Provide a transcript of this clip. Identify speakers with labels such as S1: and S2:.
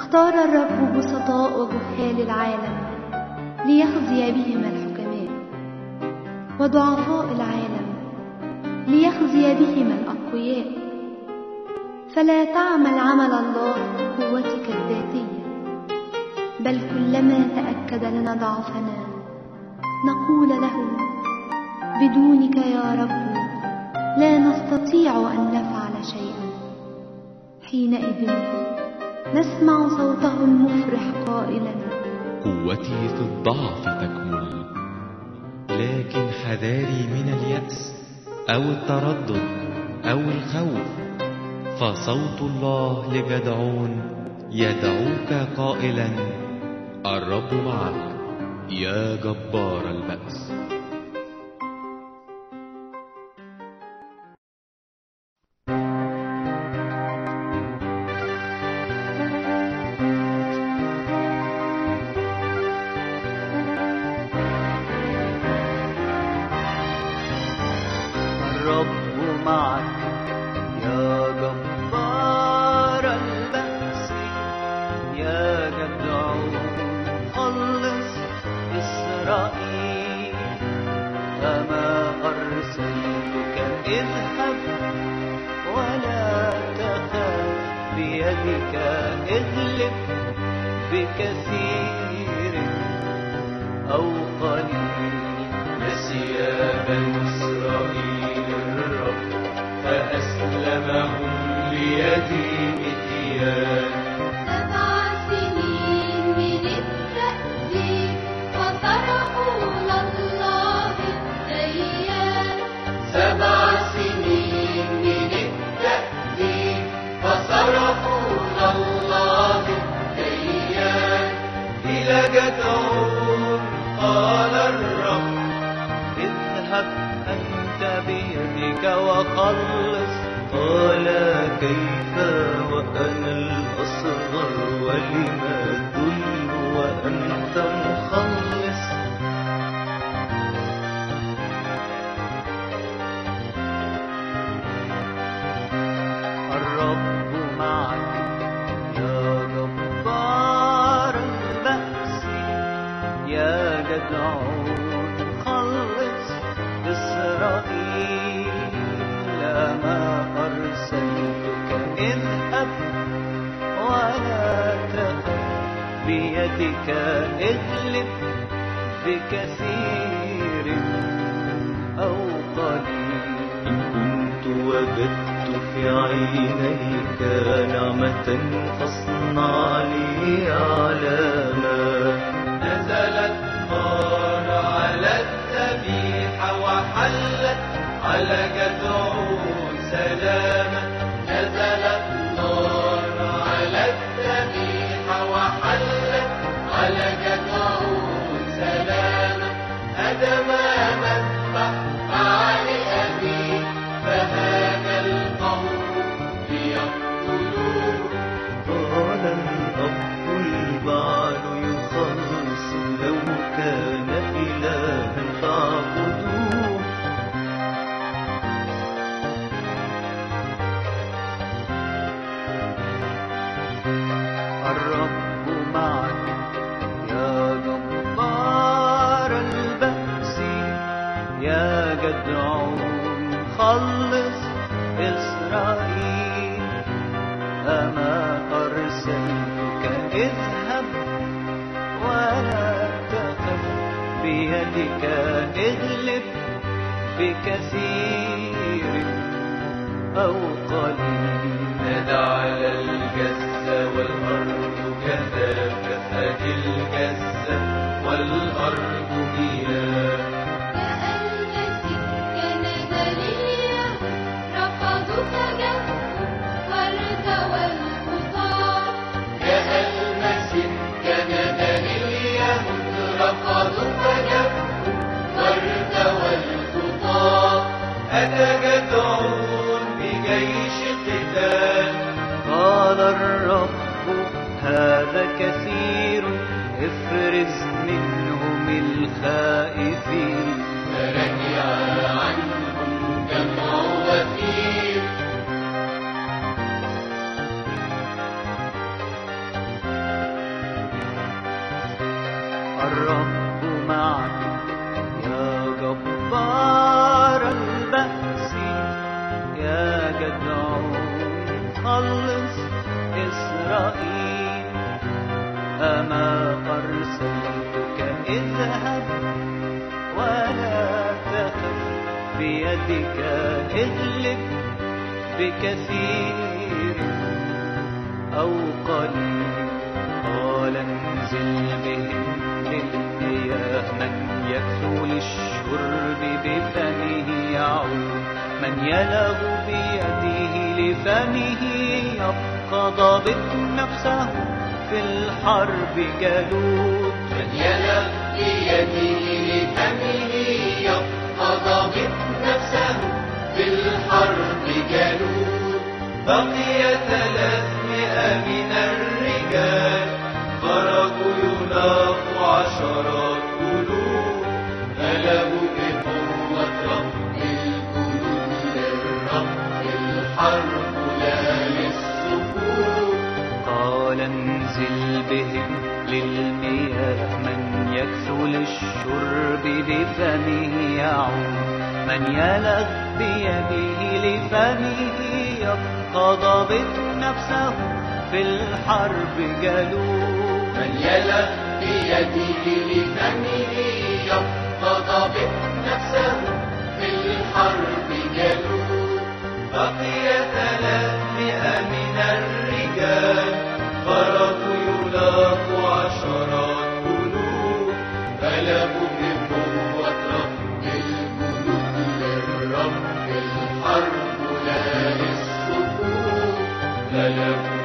S1: اختار الرب بسطاء وجهال العالم ليخزي بهم الحكماء، وضعفاء العالم ليخزي بهم الأقوياء. فلا تعمل عمل الله بقوتك الذاتية، بل كلما تأكد لنا ضعفنا نقول له: بدونك يا رب لا نستطيع أن نفعل شيئا. حينئذ نسمع صوته المفرح قائلا:
S2: قوتي في الضعف تكمل. لكن حذاري من اليأس أو التردد أو الخوف، فصوت الله لجدعون يدعوك قائلا: الرب معك يا جبار البأس.
S3: الرب معك يا جبار البأس، يا جدعون خلص إسرائيل. أما أرسلتك اذهب ولا تخف، بيدك اغلب بكثير أو قليل. نسي بنو إسرائيل الرب فأسلمهم ليدي مديان.
S4: 7 سنين من التأديب وصرخوا لله الديان.
S3: 7 سنين من التأديب وصرخوا لله الديان. إلى جدعون قال الرب: اذهب أنت بيدك وخلص. قال: كيف وأنا الأصغر ولما الذل وأنت مخلص؟ الرب معك يا جبار البأس، يا جدعون خلص إسرائيل. ما أرسلتك اذهب ولا تخف، بيدك اغلب بكثير أو قليل. إن كنت وجدت في عينيك نعمة فاصنع لي علامة. نزلت نار على الذبيحة وحلت على جدعون سلامة. نزلت نار على الذبيحة وحلت على جدعون سلامة. هدم مذبح بعل أبيه فهاج القوم ليقتلوه. قال الرب: البعل يخلص، لو كان إلها فاعبدوه. الرب معك يا جبار البأس، يا جدعون خلص إسرائيل. أما أرسلتك اذهب ولا تخف، بيدك اغلب بكثير أو قليل. نادى على الجزة والأرض كذاك، فأجل الجزة والأرض مياه.
S4: كألمسك كنزلية رفضوك جفوا وارتوى الخطار.
S3: كألمسك كنزلية رفضوك جفوا وارتوى الخطار. أتى جدعون بجيش قتال. قال الرب: هذا كثير، افرز منهم الخائفين. فرجع عنهم جمع وفير.
S5: تدعوني خلص إسرائيل. أما أرسلتك اذهب ولا تخف، بيدك اغلب بكثير أو قليل. قال انزل بهم للمياه، من يكثو للشرب بفمه يعود، من يلغ بيده لفمه يبقى ضابط نفسه في الحرب جلود.
S3: من يلغ بيده لفمه يبقى ضابط نفسه في الحرب جلود.
S5: بقي 300 من الرجال، خرجوا يلاقوا عشرات ألوف،
S3: غلبوا بقوة رب الجنود للرب، الحرب لا للصفوف.
S5: قال انزل بهم للمياه، من يكثو للشرب بفمه يعود، من يلغ بيده لفمه يبقى ضابط نفسه في الحرب جلود.
S3: من يلغ بيده لفمه يبقى ضابط نفسه في الحرب جلود.
S5: بقي 300 من الرجال، خرجوا يلاقوا عشرات ألوف،
S3: غلبوا بقوة رب الجنود للرب، الحرب لا للصفوف.
S5: غلبوا